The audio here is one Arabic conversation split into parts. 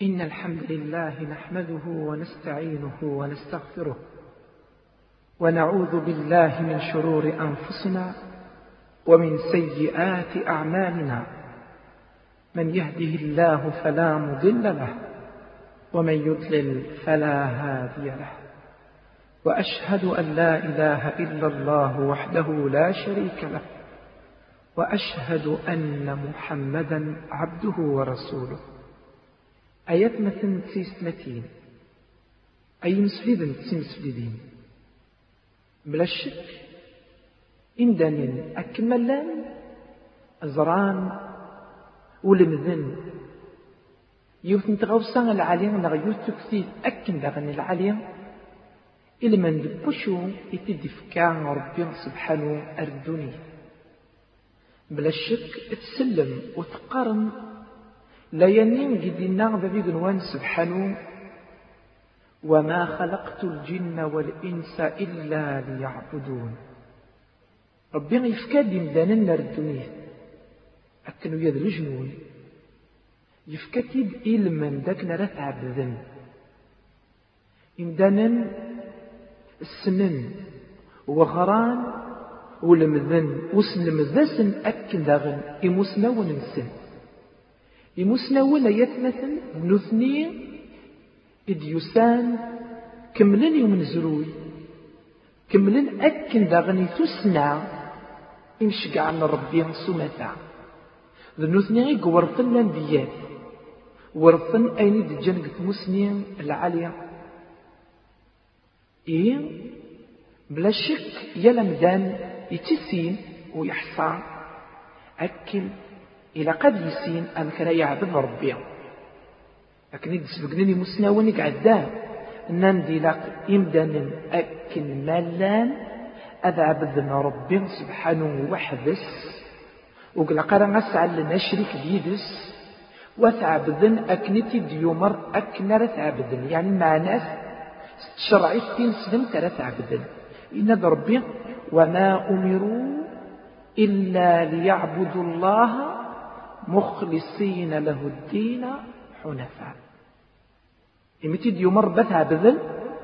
إن الحمد لله نحمده ونستعينه ونستغفره ونعوذ بالله من شرور أنفسنا ومن سيئات أعمالنا. من يهده الله فلا مضل له ومن يضلل فلا هادي له، وأشهد أن لا إله إلا الله وحده لا شريك له، وأشهد أن محمدا عبده ورسوله. آيات مثل تسمتين أي مسفلين تسمسفلين بلا شك إندن أكملان أزران ولمذن يوثن تغوصان العاليين لغيوث تكثير أكن لغن العاليين إلا من دبشو يتدفكان ربي سبحانه أردوني بلا شك تسلم وتقارن لا ينين قدنا ذبي قنوان سبحانه وما خلقت الجن والإنس إلا ليعبدون. ربي يفكاد يمدانا نردونيه أكنو يذل جنون يفكتب إلمن داك نرث عبدن يمدانا السنن وغران ولمذن وسلمذسن أكن داغن إموسناون نسن إموسناون يتمثل بنثنين إديوسان كملن يوم زروي كملن أكن داغني تسنع إمشقع عن ربي سمتا ذنوثني قورثن الأنبياء ورثن أين دجنقة مسنين العالية بلا شك يلمدان يتسين ويحصى أكل إلى قد يسين أم كان يعبد ربي لكن يدسبقنني مسناوني قعدان نندي لك إمدان أكل مالان أذعبد ربي سبحانه وحدس وقال قرن أسعى لنا شريك بيدس وثعبدن أكنتي ديومر أكنر ثعبدن يعني مع ناس شرعي تنسلم ترى عبدا إن ربي وما أمروا إلا ليعبدوا الله مخلصين له الدين حنفاء. إمتى يمر بث عبدا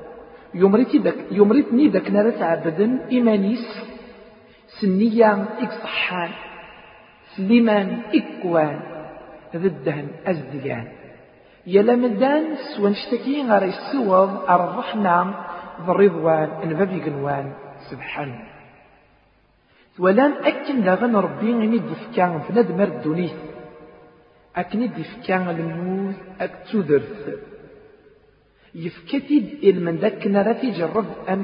يمرتني ذاك نرث عبدا إيمانيس سنيا إكصحان سليمان إكوان ذدهن أزديان يلمدان سوانشتكي غير السوض الرحمة بالرضوان البابي قنوان سبحانه ولان أكن داغن ربي غني دفكان فناد مردونيه أكن دفكان الموت أكتودرث يفكتب المن ذاك نراتي جرب أم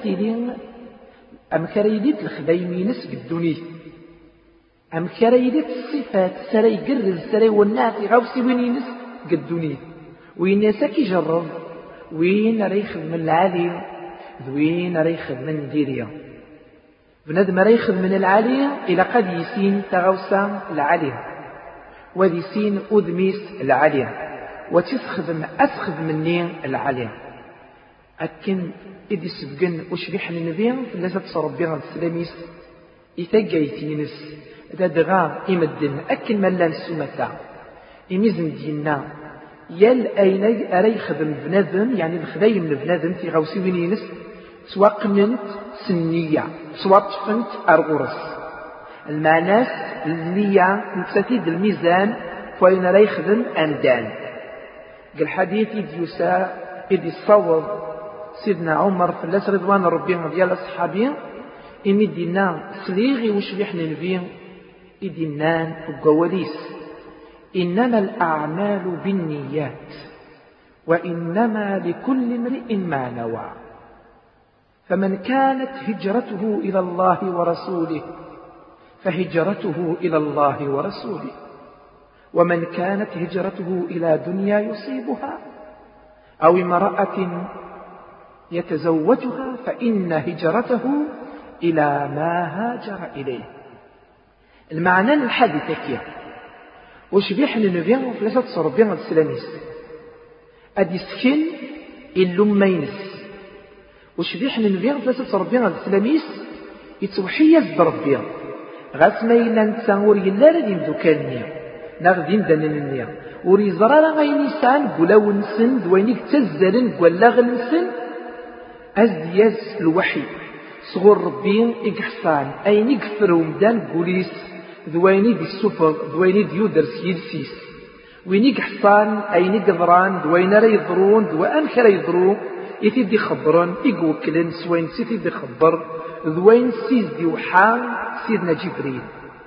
كرايديت الخدايمينس قدونيه أم كرايديت الصفات سراي قرز سراي والنافي غوصي وينينس قدونيه وين يساكي جرب وين ريخذ من العالي وين ريخذ من ديريا بنادم ريخذ من العالي إلى قد يسين تغوصا العالي وذي سين أذميس العالي أسخذ مني العالي أكن إذ سبقن وشبيح لنبيا فلازم تصربيها السلاميس إتاقايتينس إذا دغا إمدن أكن ملان سمتا إميزن دينا يال أين أري خدم بنادم يعني الخدايم بنادم في غوسي وينينس سواقننت سنية سواطفنت أرغرس المعناس النية نتساتيد الميزان فوين أري خدم أندان قال حديث إذ يصوض سيدنا عمر فلاس رضوان ربي ديال أصحابي إمي دينا سليغي وشبيحنا نبي إدينان وقواليس إنما الأعمال بالنيات وإنما لكل امرئ ما نوى فمن كانت هجرته إلى الله ورسوله فهجرته إلى الله ورسوله ومن كانت هجرته إلى دنيا يصيبها أو امرأة يتزوجها فإن هجرته إلى ما هاجر إليه. المعنى الحديث كيه وش بيحن النبيان فلاسة تصربين السلاميس أدي سكن اللمينس وش بيحن النبيان فلاسة تصربين السلاميس يتوحيز بربيان غاس ما إلا نتساور يلا لدي مدوكانيا ناغدين دانين النية وريزرا غاين يسعان قلاو نسن دوينيك تزالن قلاغ نسن أزدياز الوحي صغر ربين إقحصان أين يقفروا مدان قوليس دويني دي السفر دويني دي يودرس يلسيس وين يقحصان أين يقضران دوين را يضرون دوان كرا يضرون يتي دي خبران يقوكلن سوين سيتي دي خبر دوين سيز دي وحان سيدنا جبريل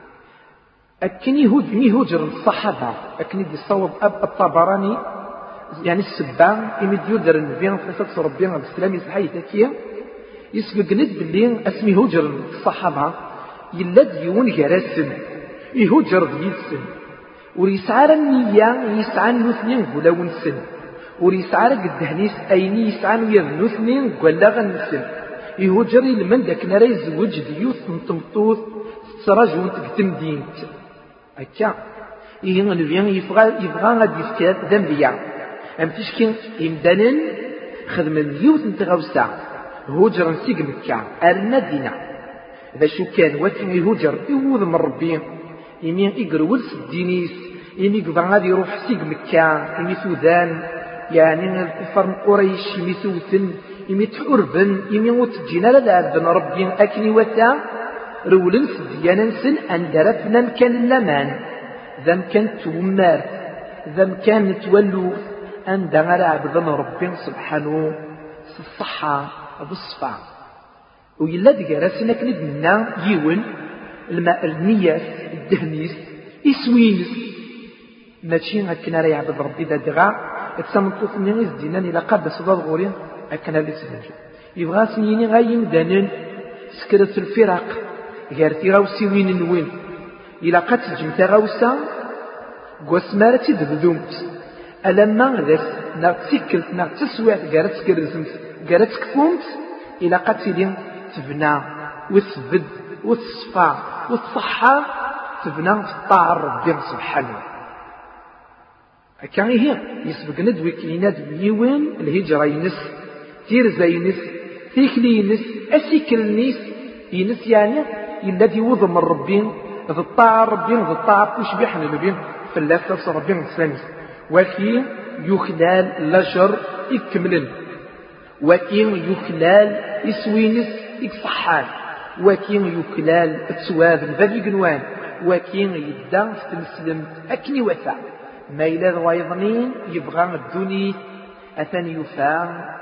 أكن يهوجر الصحابة أكن دي صوب أب الطبراني يعني السبان يمد يودر النبي فلسة ربي عليه السلام يسحي تكيه يسبق ند باللي اسمي هوجر الصحابة يلد يون جراسم يهوجر ديالسن وريسعار النية يسعان نثنين قلاون سن وريسعار قدهنيس أيني يسعان ويذنو اثنين قلاغن سن يهوجر لمن داك نرى يزوج ديوث نتمطوث تراجون تقتم دينت هكا يغنبيان يبغى غادي يفكر ذنبيا أم تشكي إمدانن خدم ديوث نتغوسا هوجر نسيق مكة أرنا دينا إذا شو كان وكان يهوجر يوذ من ربي يمين يقرول سدينيس يمين يقبع غادي يروح سيق مكة يمين سودان يعني الكفار من قريش يمين سوتن يمين تحربن يمين وتجينا للعبن ربي أكني وتا رولن سديانا نسن أندرفنا مكان اللمان ذا مكان تومار ذا مكان نتولو أندغر عبدنا ربي سبحانه الصحة بالصفا ويلا دقارسنا كند منا يون الماء المياه الدهنيس يسوينس ماشي هكنا راه يعبد ربي ذا دغا تسمطوف من يزدينان الى قاد صداد غورين هكنا لسنج يبغى سنيني غايم دانن سكرت الفراق غيرتي غاوسي وين نوين الى قد تجمتا غاوسا غوسمارتي دبدومت ألما غدس نغتسكلت نغتسوات غارت كرزمت غارت كفومت إلى قتل تبنى وتثبد وتصفى وتصحى تبنى في الطاعة ربي سبحانه كان هي يسبق ندوي كلينات بيوين الهجرة ينس تيرزا ينس تيكلي ينس أسيكل النيس ينس يعني الذي وضم ربي ذي الطاعة ربي ذي الطاعة كوش بيحنا لبين فلاسة ربي الإسلامي وكي يخلال لجر يكملن وكي يخلال يسوينس يكصحان وكي يخلال التواذ البذي قنوان وكي يدى تمسلم أكني وثا ما إلى ضوايضنين يبغى الدنيا أثني يفا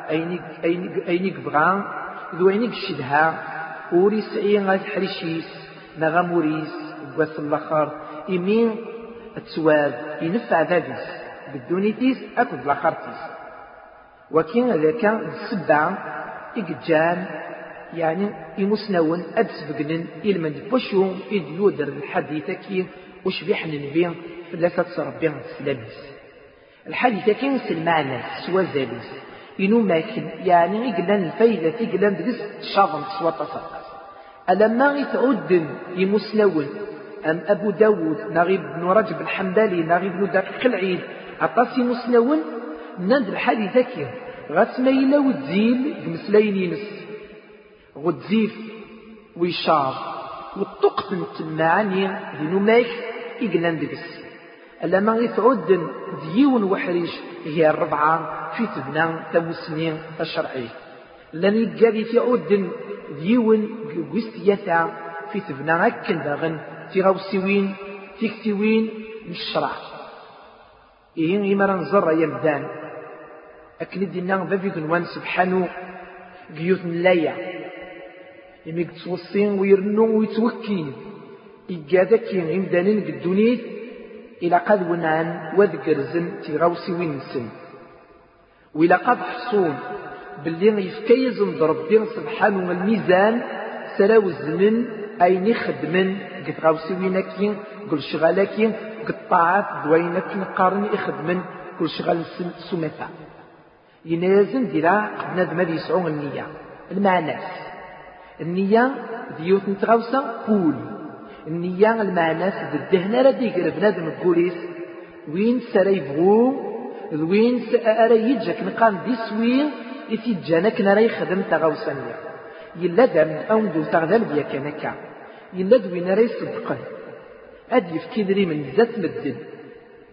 أينك بغى ذو أينك الشدها وريس غاد حريشيس نغموريس وقاس الآخر إمين التواذ ينفع ذابس بالدونيتيس أكد الآخرتيس وكين ذاك السبعة إقجان يعني يمسنون أدسبقنن إلمن بوشو إذ يودر الحديثة كي وشبيح ننبي فلاسة ربي السلاميس الحديثة كي المعنى سوى زاليس إنو ماكن يعني إقلان الفايدة إقلان دقس شاظم سوى تصرق ألما يتعود يمسنون أم أبو داود نغيب بن رجب الحمدالي نغيب بن دقيق العيد عطاسي مسنون ناد الحديثة كي غتميلا وتزيل بمسلين ينس غتزيف ويشار والطقم المعاني دينو مايك إقلان دقس ألما يتعود ديون وحريش هي الربعة في تبنى تبوسنين الشرعي لن يقابي تعود ديون قوستياتا في تبنى أكل باغن تيغاوسيوين تيكتيوين مش شرع إيه إمرا نزر يمدان أكن دينا بابي كنوان سبحانه قيوت نلايا يميك توصين ويرنو ويتوكين إيقادك يمدانين قدونيت إلى قد ونعن وذكر زن تيغاوسيوين نسن وإلى قد حصون باللي يفكيز ضربين سبحانه الميزان سراو الزمن أين خدمن قد غاوسيوينكين قل شغالكين قد طاعات دوينكين قارن يخدمن كل شغال سمتا ينازم ديرا قد نادم هذه يسعون النية المعناس النية ديوت نتغوصة قول النية المعناس بالدهنة ردي قرب نادم القوليس وين سرايبغو وين سأريجك نقام ديسوين يتجانك نراي خدم تغوصة النية يلا دام أوندو تغذل بيا كانكا يلا دوين راي صدقا أد يفكي دري من ذات مدن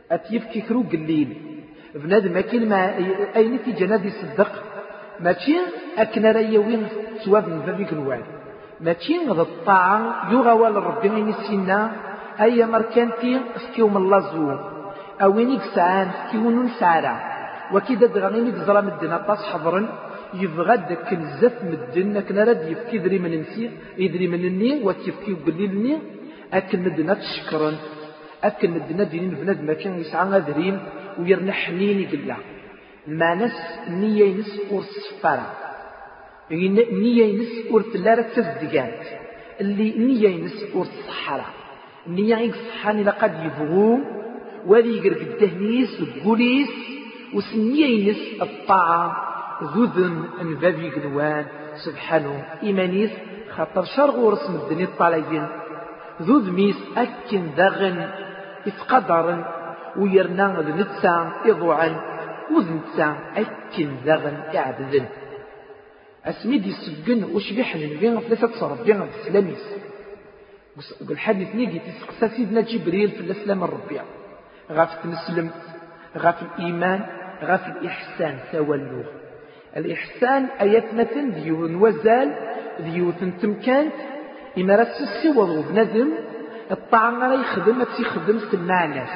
أتيفكي كرو قليل بنادم أكين ما أين في جناد يصدق ماشي أكنا ريوين سواب من فبيك الوعد ماشي غض الطاعة يغوى للربي غيني السنة أي مركانتي اسكيوم الله زو أوينيك سعان اسكيون سعرا وكذا دغانينيك ظلام الدين أطاس حضرا يبغى كنزف مدن كنا راد يفكي دري من نسي يدري من الني وتيفكي قليل الني أكل مدنا تشكرا أكل مدنا دينين بناد ما كان يسعى غادرين ويرنا حنين يقلا ما نس النية ينس ورس السفارة النية ينس ورس اللارة تزدقات اللي النية ينس ورس الصحراء النية ينصحاني لقد يبغو وذي يقرق الدهنيس والقوليس وسنية ينس الطاعة ذوذن انفافي قنوان سبحانه إيمانيس خاطر شرغ ورسم الدنيا الطالعين ذوذ ميس أكن داغن إفقدرن ويرنا ذنتسا إضوعا وذنتسا أكن داغن إعبذن أسميد يسجن وشبيح لنبين ثلاثة صربين في السلاميس والحديث نيجي تسقسى سيدنا جبريل في الإسلام الربيع غاف نسلم غاف الإيمان غاف الإحسان سوالوه الإحسان آيات مثل ديوث وزال ديوث تمكانت إما راه تسيوض بنادم الطعام راه يخدم تيخدم مع الناس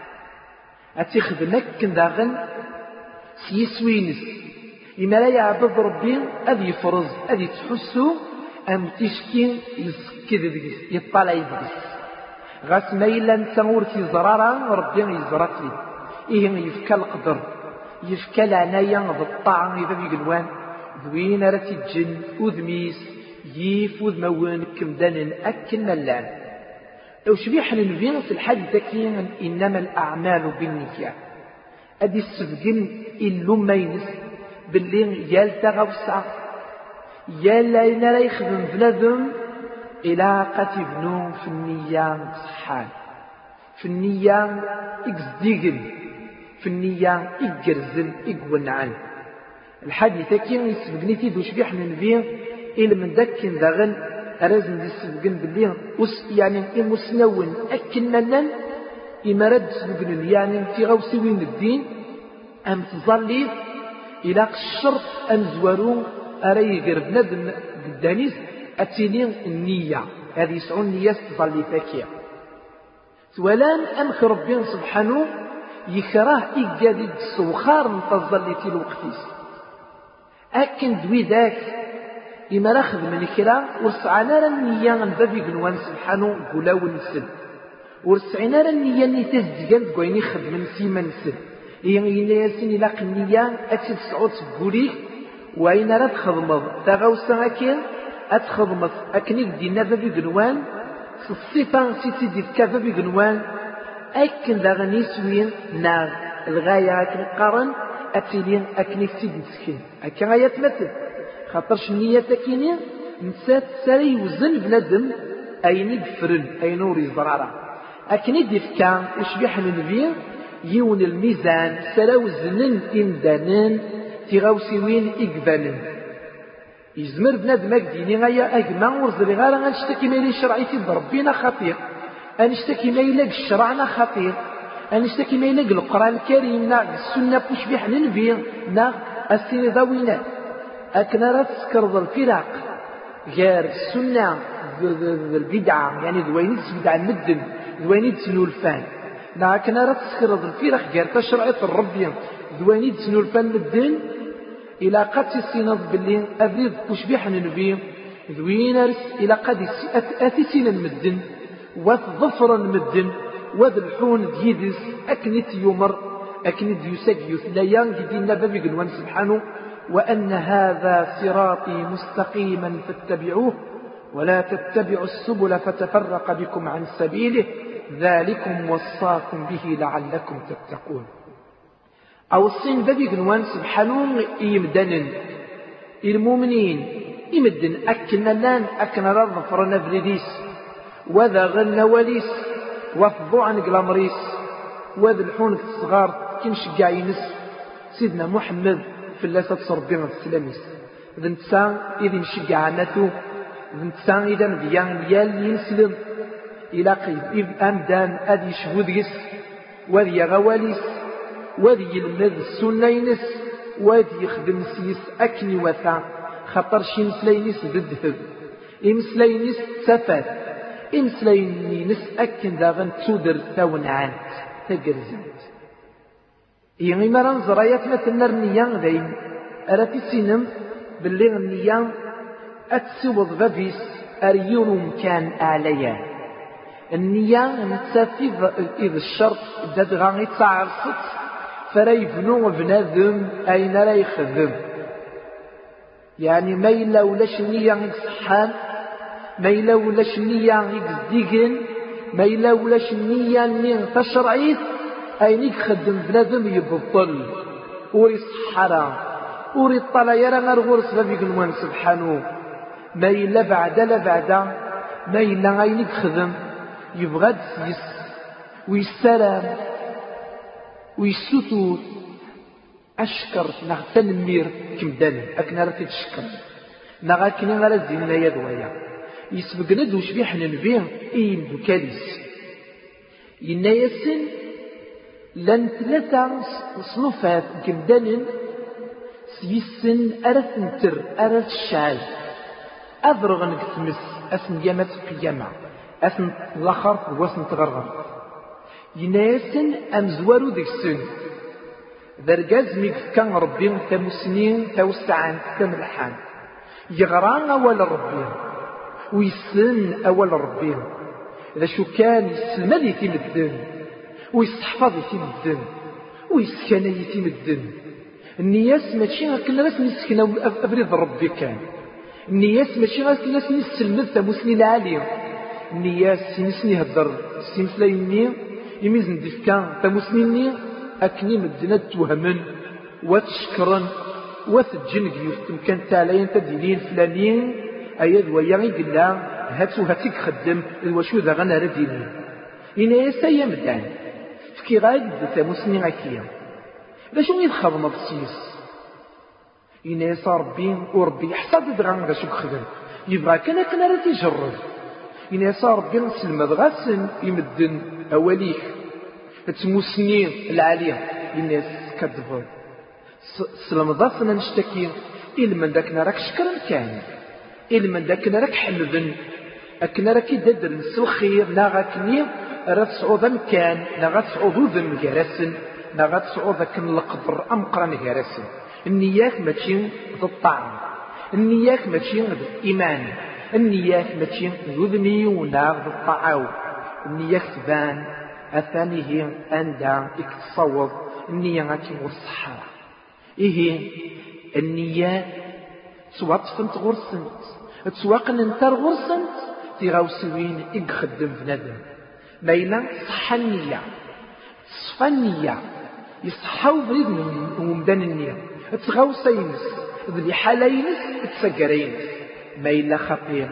تيخدم هكا داغن سيسوينس إما راه يعبد ربي أذي يفرز أذي تحسو أم تشكي يسكد يطلع يدرس غاس ما إلا نتا تيزرارا ربي يزرات لي إيه يفكى القدر يفكى العناية بالطعام إذا بيقلوان ذوين راه تيجن وذميس يف وذموان كمدان أكل ملان لو شبيح ننفين في الحديث كين إنما الأعمال بالنيات أدي السبقن إلو مينس باللي يالتا غوصا يالا إنا لا يخدم بنادم إلى قتبنو في النية صحان في النية إكزديقن في النية إقرزن إقونعن الحديث كين يسبقني تيدو شبيح ننفين إلا من ذاك داغن أرازن دي السبقن باللي يعني إمسنون أكن ملان إما رد سبقن يعني في غوصي وين الدين أم تظلي إلى الشرط أم زوارون أري غير بنادم بالدانيس أتينين النية هذه يسعون النية تظلي فاكية ولان أمك ربين سبحانه يكره إيجاد السوخار نتظلي في الوقتيس أكن دوي ذاك إما راخذ من الكرا ورسعنا النية نبابي قنوان سبحانه قولا ونسل ورسعنا النية نتزدقان قويني خدم نسيما نسل إيان ياسين إلاق النية أتي تسعود تقولي وإن راه تخدمض تغوصا أكين أتخدمض أكنيك دينا بابي قنوان الصفة سيتي دي بابي قنوان أكن داغني سوين ناغ الغاية أكن قارن أتيلين أكنيك سيد مسكين أكن غاية مثل خاطرش النية تكيني نسات ساري وزن بنادم أين يبفرن أين نور يزرارا أكني ديفكا وشبيح النبي يون الميزان سراو زنن إمدانن تيغاوسي وين إقبالن يزمر بنادم أكديني غاية أجمع ورزري غالا غنشتكي ميلي شرعي تيد ربينا خطير أنشتكي ميلي الشرعنا خطير أنشتكي ميلي القرآن الكريم ناغ السنة وشبيح النبي ناغ السيني ضوينات أكنا راه تسكرض الفرق غير السنة البدعة يعني دوينيت بدعة المدن دوينيت سنولفان لا أكنا راه تسكرض الفرق غير تشرعية الربي دوينيت سنولفان مدن إلى قد السينض باللي أبريد وشبيح النبي دوين أرس إلى قد أثسين المدن وظفر المدن وذلحون ديدس أكنت يمر أكنت يسجيث لا ينجدين بابي قنوان سبحانه وأن هذا صراطي مستقيما فاتبعوه ولا تتبعوا السبل فتفرق بكم عن سبيله ذلكم وصاكم به لعلكم تتقون أو الصين بابي قنوان سبحانه يمدنن المؤمنين يمدن أكنا لان أكنا رضفرنا بريديس وذا غلنا وليس وفضوا عن قلامريس وذا الحون الصغار كنش قاينس سيدنا محمد في الله تصرف بين السلاميس إذا نتسان إذا مشجع عناته إذا نتسان إذا مديان يال ينسلم إلى قيد إذ أمدان أدي شهود يس وذي غواليس وذي يلمذ السنة ينس وذي يخدم سيس أكني وثا خطر شي مسلاينيس بالذهب إمسلاينيس تسافات إمسلاينيس أكن داغن تودر ثاون عانت تقرزنت يعني مرة نزرايات مثل النية دايم أراتي سينم باللي النية أتسوض بابيس أريور مكان أعليا النية نتسافي إذا الشرط داد غاني تعرصت فرا يبنو بنادم أين لا يخدم يعني ما إلا ولاش النية يصحان ما إلا ولاش النية يزديقن ما إلا ولاش النية اللي تشرعيت أين يخدم بنادم يبطل ويصحرا وريطلا يرى غير غرس بابيك المهم سبحانه ما إلا بعد لا بعد ما إلا غاين يخدم يبغى تسيس ويسلام ويسوتو أشكر تنمير كمدان أكنا راه تتشكر نغاكني غير زيننا يا دوايا يسبقنا دوش بيح ننبيه إين دوكاليس إنا يسن لن ثلاثة صنوفات كمدان سيسن أرث نتر أرث الشعال أذرغ نكتمس أسن يامات قيامة أسن الآخر واسن تغرغر يناسن أمزوارو ديك السن ذرقاز ميك كان ربي تمسنين توسعان تملحان يغران أول ربي ويسن أول ربي إذا شو كان يسلم لي في الدن ويستحفظ في الدن ويسكن في الدن النياس ماشي كنا ناس نسكنوا أبريد ربي كان النياس ماشي غير ناس نسلمد تموسني العالية النياس نسني هدر سيمسلايني يميزن ديفكان تموسنيني أكني مدنا توهمن وتشكرن وتجنق يفتم كان تالين تدينين فلانين أياد وياغي قلا هاتو هاتيك خدم الوشو ذا غانا ردينين إنا يسايا مدان فكي غايد تموسني غاكيا باش يدخل مبسيس إنا يصار ربي وربي يحصد دغان ذا شو خدم يبغى كنا راه تيجرب إنا يصار ربي نسلم غاسن يمدن أوليك تموسنين العالية الناس كذبوا سلم ضافنا نشتكي إلا من ذاكنا راك شكرا كان إلا من ذاكنا راك حمدن أكنا راك يددر نسو الخير ناغاكني راه تصعود مكان ناغا تصعود ذم جرسن ناغا تصعود ذاك القبر أمقران جرسن النيات ماشي بالطعم النيات ماشي بالإيمان النيات ماشي ذذني وناغ بالطعاو النيات تبان الثاني هي أندى اكتصوض النية غاتي والصحراء إيه النية توطفنت غرسنت تسواقن انتر غرسنت تغاوسوين اخدم بنادم مايلا صح النية صفى النية يصحاو بريد ومدان النية تغاوسينس ذي حالينس تسقرينس مايلا خطير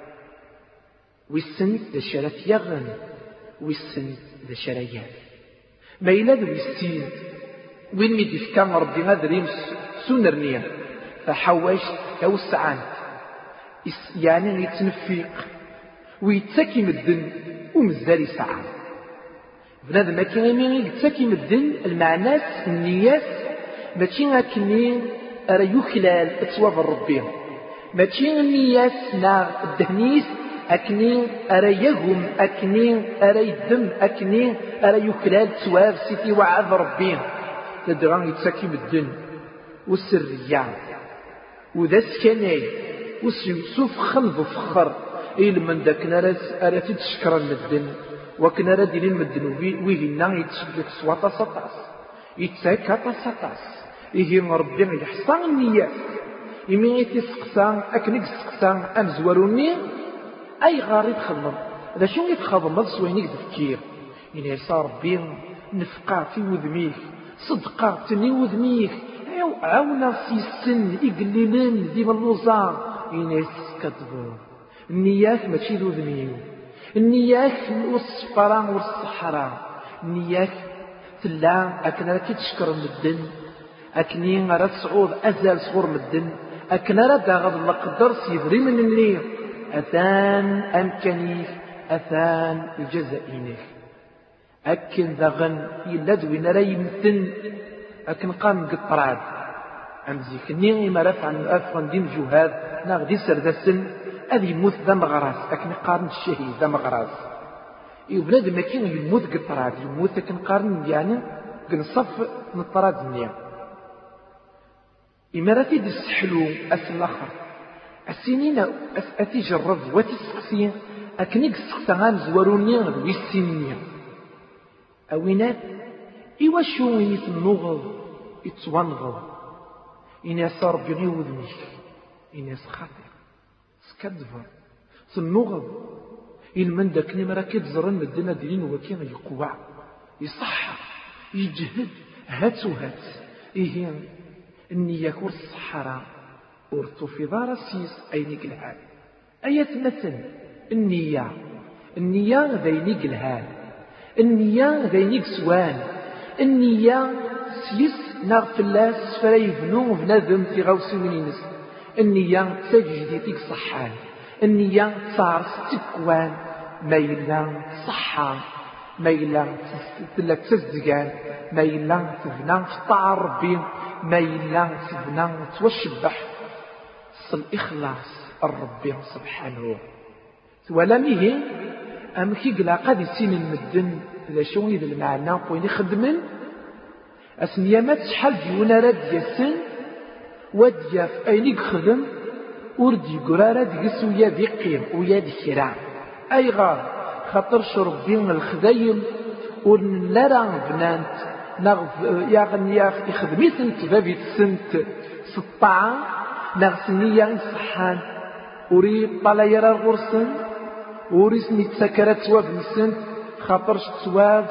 ويسن دشرف يغن ويسن ذا شريان ما إلا ذو يستين وين ميديف كان ربي هذا ريم سنرنيا فحواش توسعان يعني يتنفيق ويتسكي مدن ومزال يسعى بنادم ما كان يتسكي مدن المعناس النيات ماشي غاكني راه يخلال تصواب ربي ماشي النيات نار الدهنيس أكني أريهم أكني أريدم أكني أريكلال تواب سيتي وعذ ربي تدران يتسكي بالدن والسرية وذا سكني وسوف خلف فخر إلى من ذاك ناس أراتي تشكر المدن وكنا ردين المدن ويهنا يتشبك سواتا سطاس يتسكى سطاس إيه ربي يحصان النيات يمين يتسقسان أكنك سقسان أمزوروني أي غاري تخدم إذا شو يتخدم هذا سوينيك تفكير إن يصار بين نفقا في وذميك صدقا تني وذميك عاونا في السن إقليلين ديما اللوزان إن يسكتبو النيات ماشي وذميك النيات والصفران والصحراء النيات تلا أكنا كي تشكر مدن أكني غير تصعود أزال صغور مدن أكنا راه داغض القدر سيدري من النية أثان أمكانيك أثان الجزائينيك أكن داغن إلا دوين راه يمتن أكن قام قطراد أمزيك نيغي ما رفع أفغن دين جهاد ناغدي سردسن أذي يموت ذا مغراس أكن قارن الشهيد ذا مغراس يبناد ما كان يموت قطراد يموت أكن قارن يعني كنصف نطراد النيا إماراتي دي السحلو أسل الآخر السنين أتجرب وتسقسي أكنيك السقسان زوروني غدوي السنين أوينات إوا شو يتنغض يتوانغض إناس ربي غير وذنيك إناس خاطر سكدفر تنغض إلمن داك نمرا كتزرن مدنا دينين وكين يقوى يصحى يجهد هات وهات إيه النية كور الصحراء ورثو في دار السيس أينيك الحال أيات مثل النية ذينيك الحال النية ذينيك سوان النية سيس ناغ فلاس فلا يبنو بنادم في غوصي منينس النية تجديدك صحان النية صار ستكوان ما يلا صحة ما يلا تلك تزدقان ما يلا تبنى في طاعة ربي ما يلا تبنى توشبح الإخلاص الرب سبحانه ولا ميه أم كي قلا قد يسين المدن إذا شو إذا المعنى وين يخدمن أسنيامات شحال ديونا راد يسن وديا في أين يخدم وردي قرارة ديس ويا ذي قيم ويا ذي كرام أي غار خاطر شربي من الخذايم لا راه بنانت نغف يعني يخدميت انت بابي سنت سطاعة نغسنية صحان وري طالا يرى الغرسن وري سني تسكرت تواب نسنت خاطرش تواب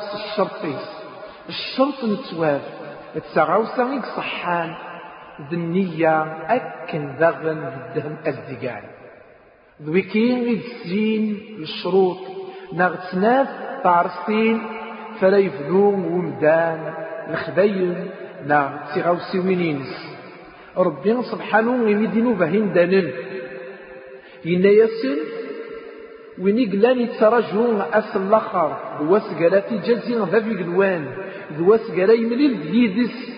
الشرط نتواب تساغاوسا صحان ذنية أكن ذغن الدهم أزدقان ذويكين يدسين الشروط نغتناف طارستين فلا يفنون ومدان الخذين تساغاوسي وينينس ربنا سبحانه يمدينو بهين دانن ينا يسن وينيقلان يتراجعون أسل الآخر دواس قالاتي جازين ذا في قلوان دواس قالا يمليل يدس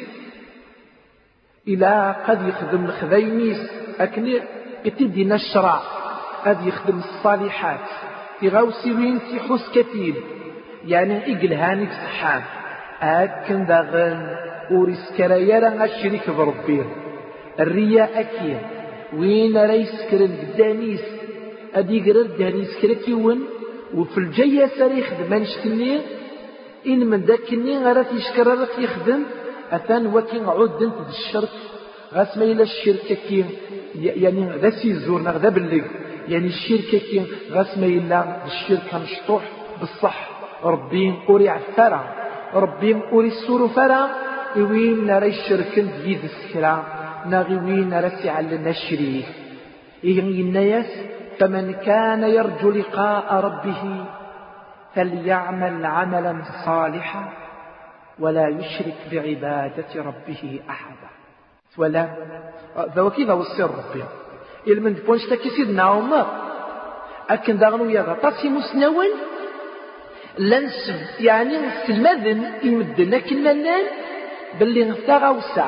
إلى قد يخدم الخذينيس أكني يتدينا الشرع قد يخدم الصالحات في غوسي وين تيحوس كثير يعني إقلهانك صحان أكن داغن وريس كرايانا الشريك بربيه الرياء أكيد وين ريس كرن قداميس أدي قرر دانيس كركيون وفي الجاية ساري يخدم منشتني إن من ذاك الني غرات يشكر لك يخدم أثان وكين عود انت الشرك غاس ما إلا الشركة كي يعني ذا سيزورنا ذا بالليل يعني الشركة كي غاس ما إلا الشركة مشطوح بالصح ربي أوري عفرة ربي أوري السور فرة وين نرى الشركة ديد السكرة ناغي وين نرى سعلنا الشريك إيه الناس فمن كان يرجو لقاء ربه فليعمل عملا صالحا ولا يشرك بعبادة ربه أحدا ولا ذا كذا والسر ربي إلمن بونش تاكي سيدنا عمر أكن داغنو يا غطاسي مسنون لنسب يعني المذن يمدن لكن منان باللي نفتاغا وسع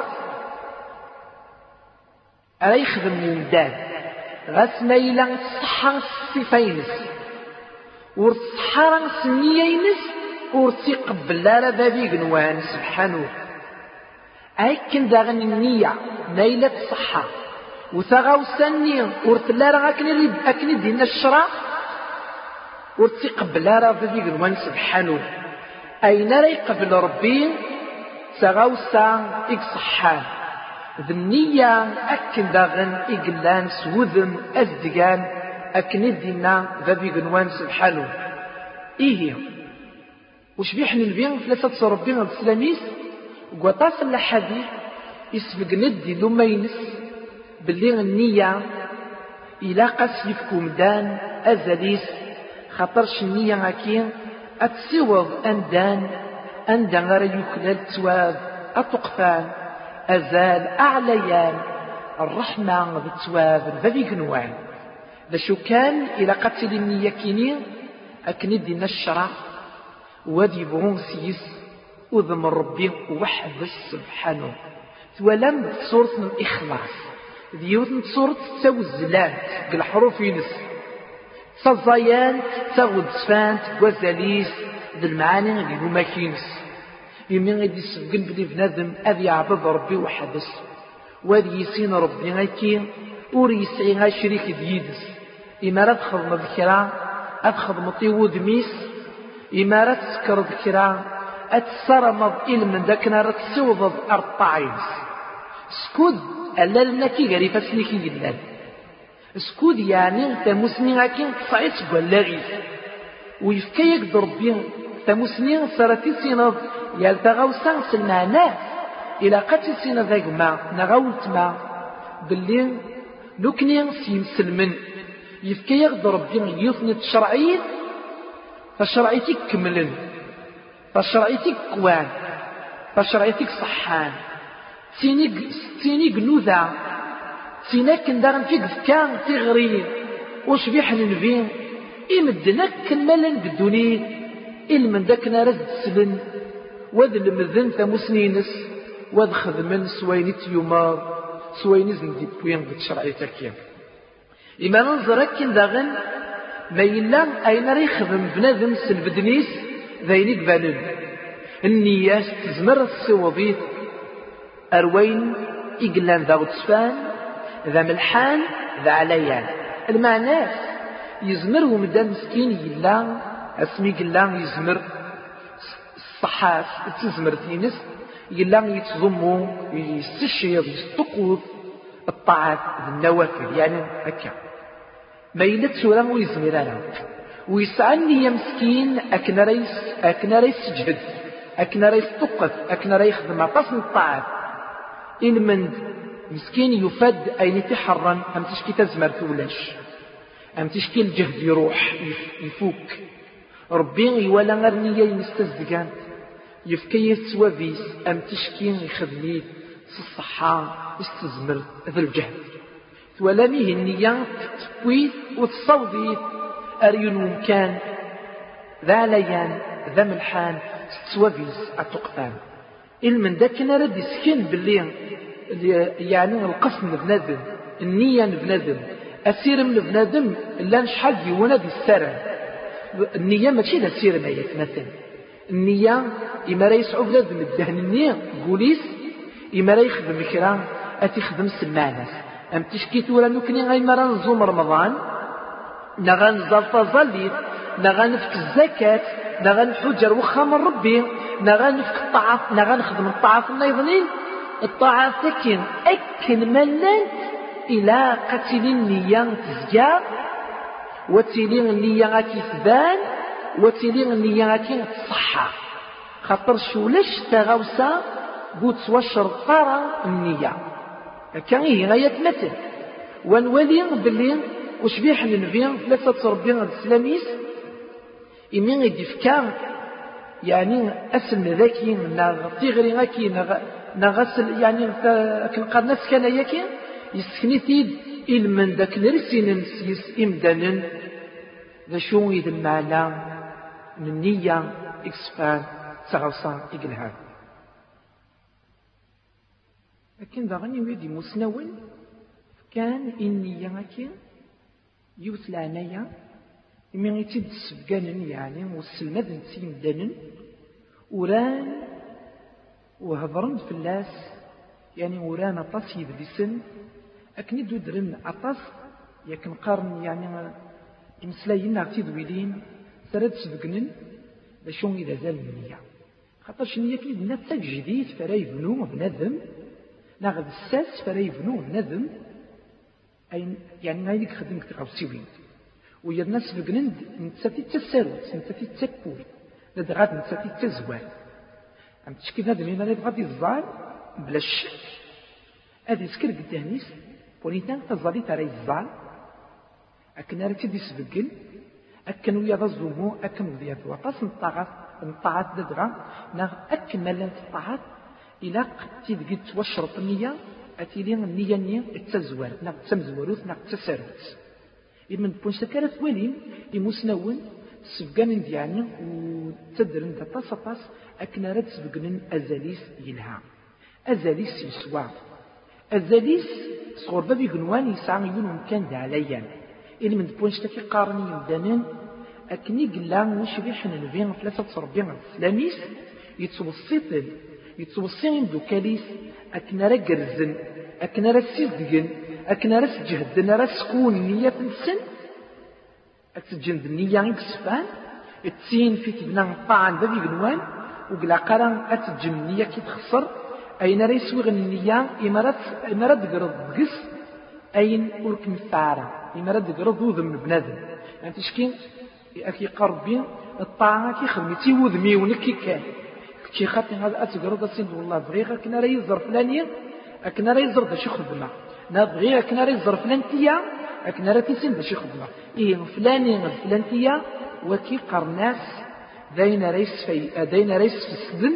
ألا يخدم من داد غاس مايلا الصحة الصفينس والصحة سنيينس ورتي قبل لا بابي قنوان سبحانه أيكن داغن النية مايلة الصحة وثغاو سنية ورتلا راه أكني دينا الشرع ورتي قبل لا بابي قنوان سبحانه أين راه يقبل ربي ثغاو سا إكصحان ذنية أكن داغن إقلان سوذن أزدقان أكن دينا ذبي قنوان سبحانه إيه وش بيحن البين ثلاثة ربنا السلاميس وقطاس الحديث يسبق ندي لما ينس باللي النية إلا قاس يفكم دان أزاليس خطرش النية هكين أتسوض أندان غير يكلل تواب أتقفان أزال أعليان الرحمة بالتواب ذبي قنوان ذا شو كان إلى قتل النية كينين أكندي الشرع وادي بغون سيس وذم ربي وحد سبحانه تولم سورة الإخلاص ديوت سورة تساوي الزلات الحروف ينس تزايان تاغد سفانت وزاليس ذي المعاني اللي هما كينس يمين غادي يسبقن بلي بنادم أذي يعبد ربي وحدس وادي يسين ربي غاكي ور يسعي غا شريك ديدس إما راه تخدم ذكرى أتخدم طيود ميس إما راه تسكر ذكرى أتسرمض إلمن ذاكنا راه تسوض أرطاعينس سكود ألا لنا كي غاري فاسني كي جلال سكود يعني تمسني غاكي تصعيد ولا غيث ويفكا يقدر ربي تمسني صارتي سينض يالتغاو سانس المعنى إلا قاتي سينا ذاك ما نغاولت ما باللي لوكني سيمسلمن يفكا يقدر ربي يثني الشرعية فشرعيتك كملن فشرعيتك كوان فشرعيتك صحان تيني قنوذا تينا كندارن فيك فكان تغري وش بيحن نبين إمدنك كنملن بالدنيا إلمن داكنا رزد سلن وذ المذن ثمسنينس وذ خدمن سويني تيومار سويني زندي بوين بتشرعيتك إما ننظرك كنداغن ما يلا أين راه يخدم بنادم سلبدنيس ذايني قبالن النياس تزمر السوضيت أروين إقلان ذا غتسفان ذا ملحان ذا عليان المعنى يزمر ومدان مسكين يلا اسمي قلان يزمر الصحاف تزمر تينس يلا يتضمو يستشير يستقوض الطاعات النوافل يعني هكا ما يلت سورة ويزمر لها ويسعني يا مسكين أكنا ريس جهد أكنا ريس تقف أكنا ريس خدم عطاس الطاعات إن من مسكين يفد أين تحرن أم تشكي تزمر تولاش أم تشكي الجهد يروح يفوك ربي يولا غرنية ينستزدقان يفكي يسوافيس أم تشكي يخدمي الصحة يستزمر ذا الجهد ولاميه النية تتفويت وتصوضي أريون ممكان ذا عليان ذا ملحان تتوافيس أتقفان المن ذاكنا رد يسكن باللي يعني القسم بنادم النية بنادم أسير من بنادم لا نشحال ديونا دي السرم النية ماشي لا سير مايك مثلا النية إما راه يسعو بنادم الدهن النية قوليس إما راه يخدم كرا أتيخدم سماناس أم تشكيت ولا نكني غير مرة نزوم رمضان نغان زلطة نغنفك الزكاة نغنحجر وخام ربي نغنفك الطاعات نغنخدم الطاعات النيضنين الطاعات أكن ملان إلى قتل النية تزكى وتلين النية غاكي تبان وتلين النية غاكي تصحى خاطر شولاش تغاوسا قوت وشر طارة النية كان هي غاية مثل ونولي باللي وش بيح النبي ثلاثة تربية الإسلاميس إمين يدفكا يعني أسم ذاكي تغري غاكي نغسل يعني كنقرناس كان ياكي يسكنيتيد إلمن ذاك نرسين نسيس إمدانا ذا شو إذا المعنى من النية إكسفان تغوصان إقلها لكن ذا غني ويدي مسنون كان النية غاكي يوت العناية من يتد السبقان يعني والسلمات نسيم دانن وران وهضرن في اللاس يعني وران أطاس يدلسن أكني درن أطاس يكن قارن يعني المسلايين نعطي دويلين ثلاث سبقنن بشون إذا زال النية خاطر شنية كي بنا تجديد فلا يبنو بنذم ناخذ الساس فلا يبنو بنذم يعني ما يديك خدمك تغوصيوين ويا الناس بقنند نتساتي تساروت نتساتي تسكول لدغات نتساتي تزوال عم تشكي هذا اللي انا بغادي الزعل بلا الشك هذه سكر قداميس بوليتان تزالي ترى الزعل اكن راه تدي سبقل اكن ويا الزومو اكن ويا وطاس نطاعات دغا ناغ اكن مالان الطاعات الى قد توشرط النيه اتيلي النيه التزوال ناغ تسمزوروت ناغ تساروت إمن بون سكرت ولين إمسنون سبقان يعني وتدرن تطاس أكنا رد سبقن أزاليس يلها أزاليس يسوى أزاليس صغر بابي قنوان يسعى يقولون كان دا عليا إلي من دبونش تكي قارني يمدانين أكني قلا وشريح نبين 43 سلاميس يتوصين دوكاليس أكنا را قرزن أكنا را سيزدقن أكنا را سجهدن را سكون نية السن أتسجن النية يكسفان التين في تبنا طعن بابي قنوان وقلا قران أتسجن النية كي تخسر أين را يسوغ النية إمارات قرض قس أين أولك مفارة إمارات قرض وذم بنادم يعني تشكين أكي قربين الطاعة كي خدمتي وذمي ونكي كان كي خاطي هذا أتقرض السند والله بغيغا كنا راه يزر فلانية أكنا راه يزر داشي خدمة نبغي أكنا راه يزر فلانتية أكنا راه تيسين داشي خدمة إيه فلانية فلانتية وكي قرناس داين ريس في السدن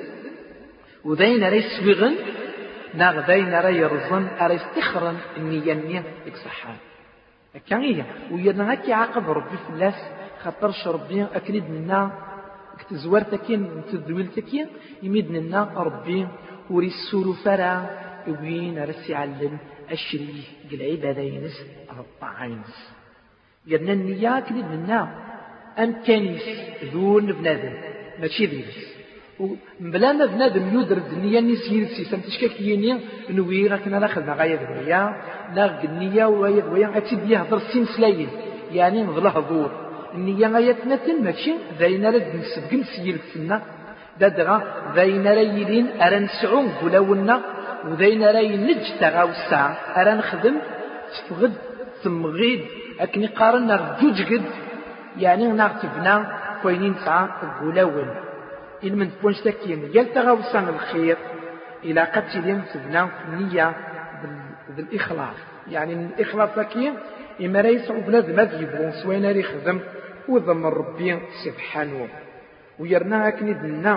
وداين ريس وغن ناغ داين راه يرزن ريس تخرن النية يكسحان كان هي ويرنا هكي عاقب ربي فلاس خاطرش ربي أكيد منا كتزوار تكين تدويل تكين يميد لنا ربي وري السور فرا وين رسي علم الشري العبادة ينس الطعينس يرنا النية أكيد منا أمكانيس ذون بنادم ماشي ذيس ومبلا ما بنادم يدرد النية نسيرسي سمتشكاك يني نوي راكنا ناخذ غاية ذويا ناخذ النية ويا ذويا أتيد يهضر سين سلايل يعني نظله ظهور النية غايتنا ماشي ذاين رد نسبق نسيل السنة دادغا ذاين رايلين أرى نسعون قلاونا وذاين راي نج تغاوسا أرى نخدم تفغد تمغيد أكني قارنا جوج قد يعني نغتبنا كوينين ساعة قلاون إن من بونش تكين يال تغاوسا الخير إلى قتلين تبنا النية بالإخلاص يعني من الإخلاص كين إما ريس وبلاد ما يبغون سوينا ري خدم وذم ربي سبحانه ويرنا هكني دنا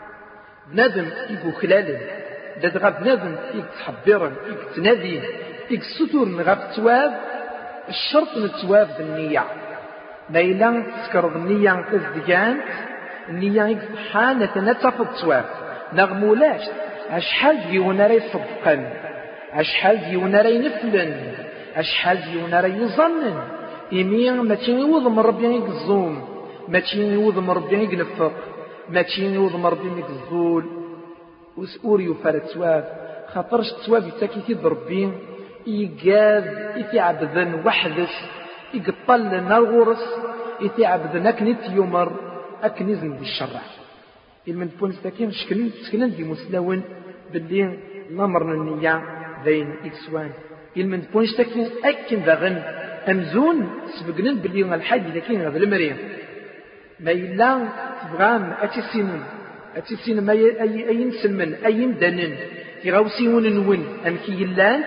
بنادم يبو خلال دادغا بنادم يتحبرن يتنادين يكسطور نغاب تواب الشرط نتواب بالنية ما إلا تسكر النية تزدقانت النية يكسحان نتنتفض تواب نغمولاش أشحال ديونا ري صدقا أشحال ديونا ري نفلن أشحال ديونا راه يظنن إمي ما تيوض من ربي يقزوم ما تيوض من ربي يقنفق ما تيوض من ربي يقزول وسؤور يفار التواب خاطرش التواب يتاكي بربي يقاذ يتعبذن وحدس يقطل لنا الغرس يتعبذن أكنت يمر أكنزن بالشرع من بونس تاكين شكلن دي مسلون باللي نمرنا النية ذين إكسوان من بونش تكين أكن ذاغن أمزون سبقنن باليوم الحاج لكن هذا المريم ما إلا تبغام أتسين ما أي نسلمن أي ندنن يغاوسيون نون أمكي يلانت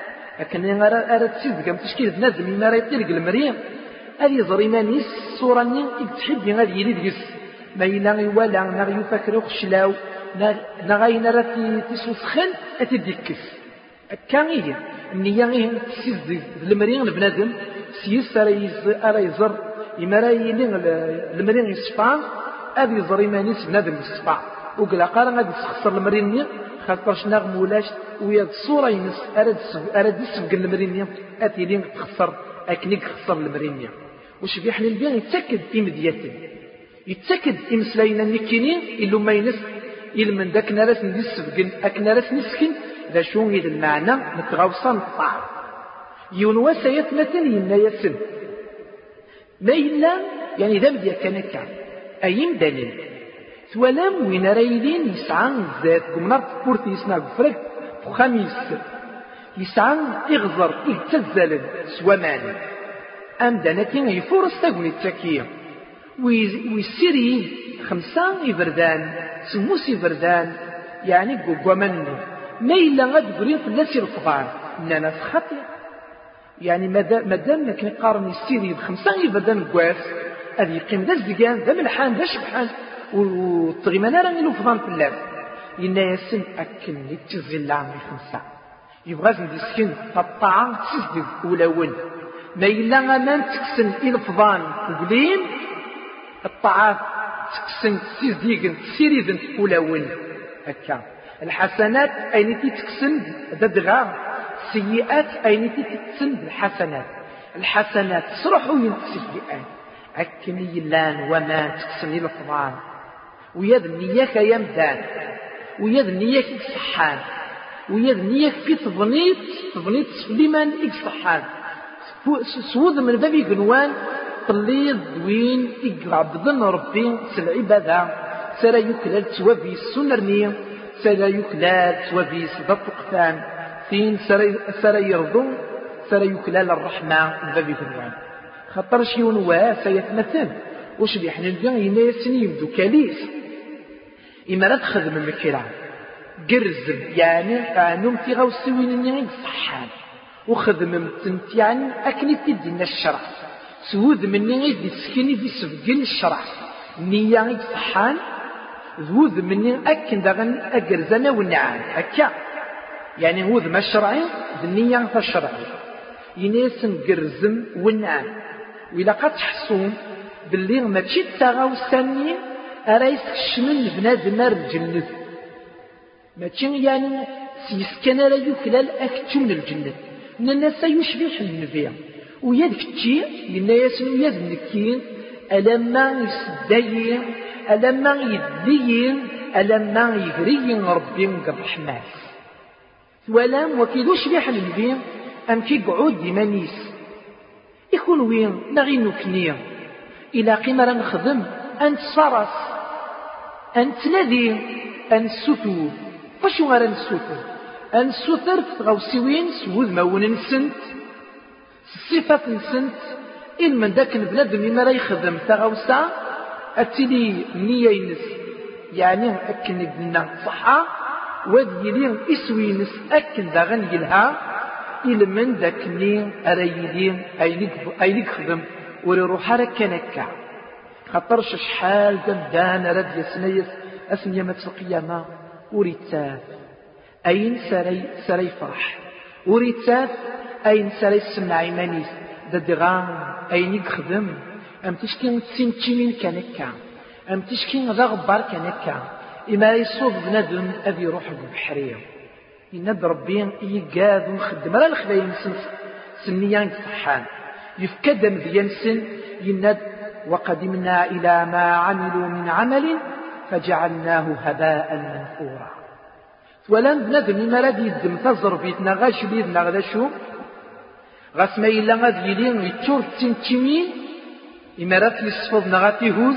أكن أرى تسيد كم تشكيل بنادم ما راه يطلق المريم هذه زريمانيس صورة تحب هذه يليديس ما إلا يوالا نغ يفكر خشلاو نغاين راه تسوسخن أتديكس كان النية غير تسيز المريض بنادم سيس راه يزر إما راه يلين المريض يصفى أبي يزر إيمانيس بنادم يصفى وقلا قال غادي تخسر المريض خاطرش ناغ مولاش ويا الصورة ينس أراد يسبق المريض أتيلين تخسر أكنيك خسر المريض وش في حلين بيان يتأكد إمدياتا يتأكد إمسلاينا النكينين إلو ما ينس إلا من ذاك ناس نسبق أكناس نسكن ذا شون إذا المعنى نتغوصا الطعام يونوا سيثمتن يمنا يسن ما إلا يعني ذا مديا كان أيم دليل ثوالام وين رايلين يسعان الزاد قمنا بورتي يسمع بفرق خميس يسعان يغزر يتزل سوامان أم دانتين يفورس تقوني التكية ويسيري 5 يبردان سموس يبردان يعني قوة منه ما إلا غاد قريب الناس يرفضان إننا خطير يعني مادام كان قارن السيري ب5 يبردان قواس هذا يقيم ذا الزقان ذا ملحان ذا شبحان والطغيمان راه يلوفضان في اللاب إنا يسن أكن يتزل العام 5 يبغى زند سكن الطاعة تسدد أولون ما إلا غمان تكسن إلفضان قبلين الطاعات تكسن تسيزديقن تسيريدن تقولون هكا. الحسنات أين تكسن ددغا، السيئات أين تكسن بالحسنات. الحسنات تصرحوا السيئات أكن يلان وما تكسن إلى الفضان ويد نياك يمدان ويد نياك صحان ويد نياك في تظنيت سليمان صحان سود من بابي قنوان طليض وين يقعد ربي سالعبادة سرى يكلال توابي السنرنية سرى يكلال توابي صدق قفان فين سرى يرضو سرى يكلال الرحمة من بابي قنوان خطر شي ونواه سيتمثل وش بيحنا البيان يناسن يبدو كاليس إما لا تخدم المكيران قرز يعني نمتي غوسوين النعيد صحان وخدم متنت يعني أكني تدينا الشرع سود من نعيد يسكني دي سفقين الشرع نية صحان ذوذ مني أكن دغن أقرزنا والنعام هكا يعني هو ذا ما الشرعي ذنية فالشرعي يناسن قرزم والنعام وإلا قد تحسون باللي ما تشي تغاوساني أرايس كشمن بنادم الجنة ما تشي يعني سيسكن لا يكلال أكتو من الجنة من الناس يشبه النبي ويدك تشي لنا ياسن ويد النكين ألما يسدين ألما يدين ألما يغرين ربي الرحمن ولم وكيدو شبه النبي أم كي قعود ديمانيس يكون وين نغي نكنيا إلى قيمة نخدم أن تصرس أن تنادي أن السطور فشو غير السطور أن السطر تغوسيوين سوذ مون نسنت الصفة نسنت إن من ذاك البلاد مما لا يخدم تغوسا أتلي نية ينس يعني أكن ابننا صحة وذي لين إسوينس أكن داغن يلها إلى من ذاك ني أريدين أيليك خدم وريروح ركنكا خطرش شحال دندان رد يسنيس أسمي يمت القيامة وريتاف أين سري فرح وريتاف أين سري سمع إيمانيس ددغان أين يخدم أم تشكين تسنتشمين كنكا أم تشكين غغبار كنكا إما يصوب بندم أبي روح بحرية يند ربي يقاد ونخدم راه الخلايا سنيان صحان يفكدم ذيانسن يند وقدمنا إلى ما عملوا من عمل فجعلناه هباء منثورا ولن بندم ما راد يدم تزربيتنا غاش بيدنا غداشو غاس ما إلا غاد يلين يتشور تنتمين إما راد يصفضنا غاتي هوز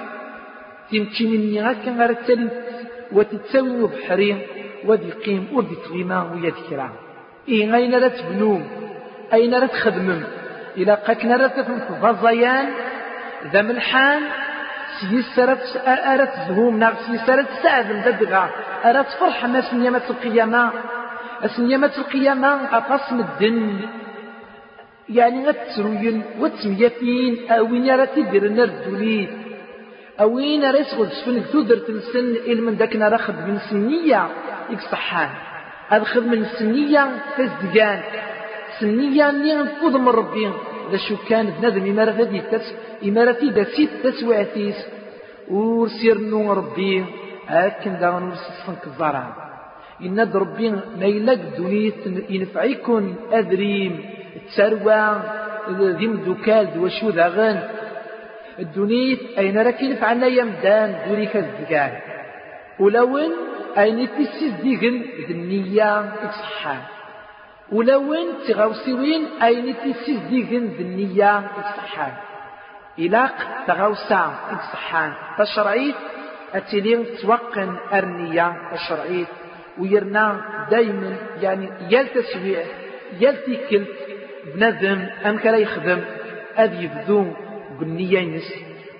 تنتمين غاكا غاد تلت وتتساوي بحرين ودي قيم ودي تغيما ويذكرا إيه أين لا تبنوم أين لا تخدمم إلا قاكنا لا تفهم فضيان ذا ملحان سيسرت أرت زهوم ناغ سيسرت سعد ددغا أرت فرحة ما سنيامة القيامة سنيامة القيامة أقسم الدن يعني غتسروين وتسمياتين أوين يراتي ديرنا الدوليت أوين ريسغل سفنك تودر تنسن إلمن داكنا راخد من سنية يكصحان هذا خد من سنية تزدقان سنية نيغن فوض من ربي إذا شو كان بنادم إمارتي دا سيت تسوعتيس ورسير نو ربي هاكن دا ورسيسنك الزرع إناد ربي ما يلاق دونيت ينفعيكن أذريم التروى ذي مدوكال دوشو ذاغن الدونيت أين راك ينفعنا يمدان دوري كالزقان ولون أين تسيس ديغن ذنية إكصحان ولون تغوسيوين أين تسيس ديغن ذنية إكصحان إلاق تغوسا إكصحان تشرعيت أتلين توقن أرنية تشرعيت ويرنا دايما يعني يلتسويع يلتكلت بنذم أنك لا يخدم أذي يبذو بالنية ينس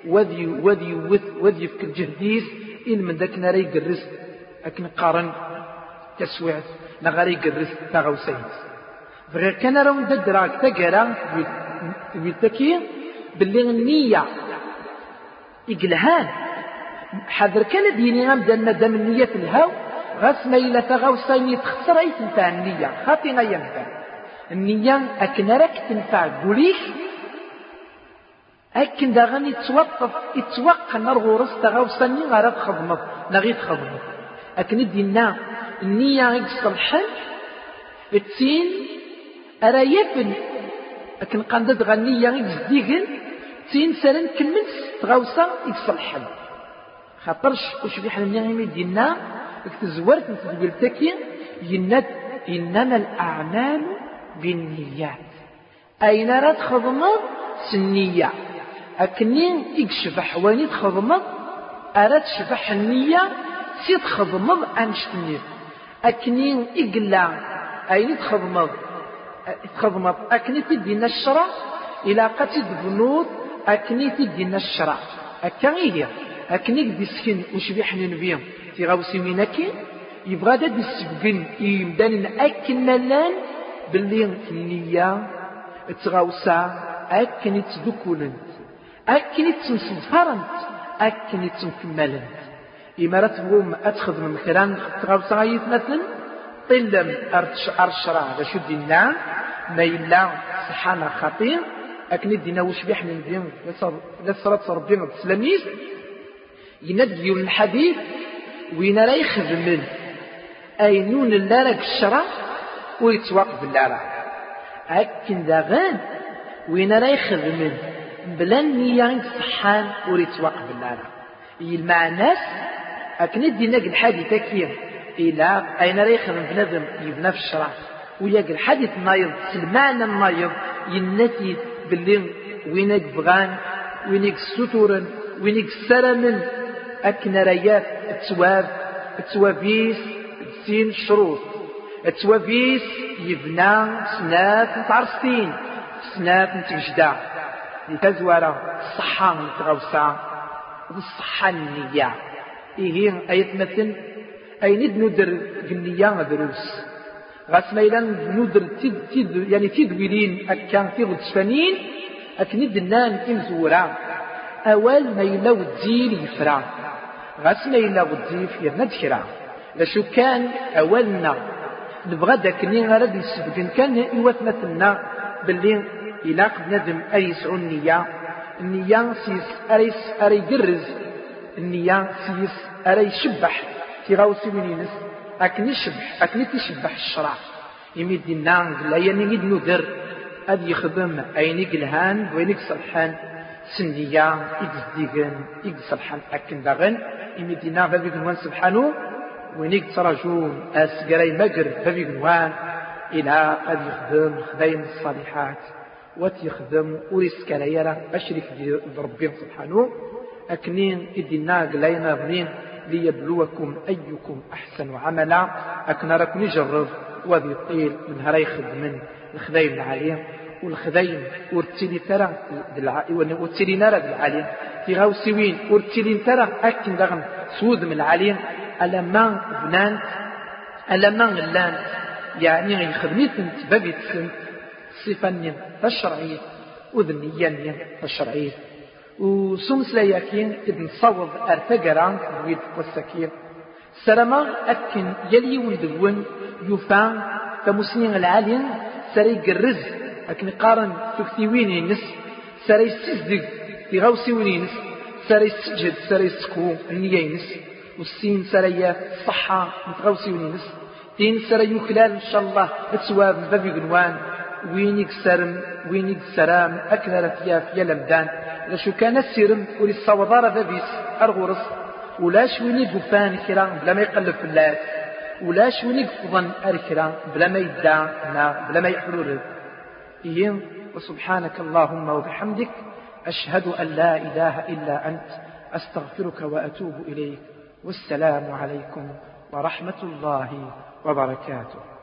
وذي يفكر جهديس إن من ذاك ناري يقرس أكن قارن تسويع نغاري يقرس تغوسين فغير كان راون دراك تقرا ويتكي باللي النية إقلهان حذر كان ديني غمدا ندم النية الهو غاس ما إلا تغوسين يتخسر أي تنفع النية خاطئنا ينفع النية أكن راك تنفع قوليش أكن داغن يتوقن الغرس تغوصني غير تخدمض نغي تخدمض أكن دينا النية يصلحن التين أرايفن أكن قندد غنية يزديقن تين سرن كمنس تغوصا يصلحن خاطرش وش بيحنا النية دينا اكتزورت نتقول تكي يند إنما الأعمال بالنيات أين راه تخدمض سنية أكنين يكشفح وين تخدمض أراد شفح النية سي تخدمض أنشتني أكنين إقلا أين تخدمض أكني تدينا الشرع إلى قتل بنود أكني تدينا الشرع أكني أكني ديسكن وشبيحني نبيهم في غوسي منكي يبغى دا ديسبقن يمدان أكن لان باللي النية تغوصا أكن تدكولنت أكن تنصفرنت أكن تنكملنت إما تقوم أتخذ من خيران تغوصا يتمثل طلم أرشرا لشد النعم ما إلا سحانا خطير أكن دينا وش بيحنا نبيهم لصلاة ربنا التسلاميز ينديو الحديث وين راه يخدم أينون اللارك الشرع ويتوقف اللارك أكن داغان وين راه يخدم بلا نية صحان ويتوقف اللارك المعناس أكن دينا الحديث كيف إلى أين راه يخدم بنادم يبنى في الشرع وياك الحديث نايض المعنى النايض ينتي باللي وينك بغان وينك ستورا وينك سرمن أكن ريات التوابيس سين شروط التوابيس يبنى سنات متعرستين سنات متوجدة لتزوار الصحة متغوصة والصحة النية إيه أي مثل أي ندر النية دروس غاس ميلا ندر يعني تدويلين أكان تيغد شفانين أكند النان إمزورا أول ميلا وديل يفرع غاس ميلا وديل يرنا دكرا لشو كان أولنا نبغى داكني غرد نسبقن كان إيوات مثلنا باللي إلا بنادم أي سعو النية سيس أري جرز النية سيس أري شبح تيغاوسي منينس أكني تشبح الشرع يميد النان لا ينيد ندر أد يخدم أينيك الهان وينيك صلحان سنية إكزديغن إكزلحان أكن داغن يميد النان فبيك نوان سبحانه وينيك تراجون أسقري مقر فبيك نوان إلى قد يخدم خدين الصالحات وتيخدم وريسك ليرا أشرك بربهم سبحانه أكنين إدنا قلينا بنين ليبلوكم أيكم أحسن عملا أكنا راك نجرب وذي طيل من هراي خدمن الخذايم العالية والخذايم ورتلي ترى ورتلي نرى العالية في غاوسوين ورتلي ترى أكن دغن سود من العالية ألما بنان ألما غلان يعني يخدميت انت بابي تسنت صفانيا الشرعية وذنيا الشرعية وسمس لا يكين ابن صوض ارتقران ويد والسكين سلما أكن يلي وندون يفان كمسنين العالين سري قرز أكن قارن تكتيوين ينس سري سزدق تغوسي وينس سري سجد سري سكو النية ينس والسين سري صحة متغوسي وينس تين سري يكلال إن شاء الله بتسواب بابي قنوان وينك سرم وينك سرام أكنا رفياف يلمدان لشو كان السيرم ولي الصوضارة بابيس أرغرس ولاش ويني قفان كرا بلا ما يقلب في اللات ولاش ويني قفضن أركرا بلا ما يدعنا بلا ما يحلول إيه وسبحانك اللهم وبحمدك أشهد أن لا إله إلا أنت أستغفرك وأتوب إليك والسلام عليكم ورحمة الله وبركاته.